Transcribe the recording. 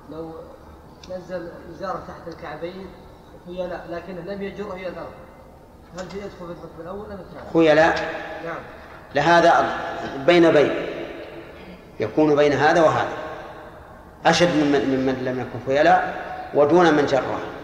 لو نزل إزارة تحت الكعبين خيلاء لكنه لم يجره إلى الأرض، هل يدخل في الحكم الأول أم الثاني؟ خيلاء؟ نعم. لهذا بين يكون بين هذا وهذا، أشد ممن لم يكن خيلاء ودون من جره.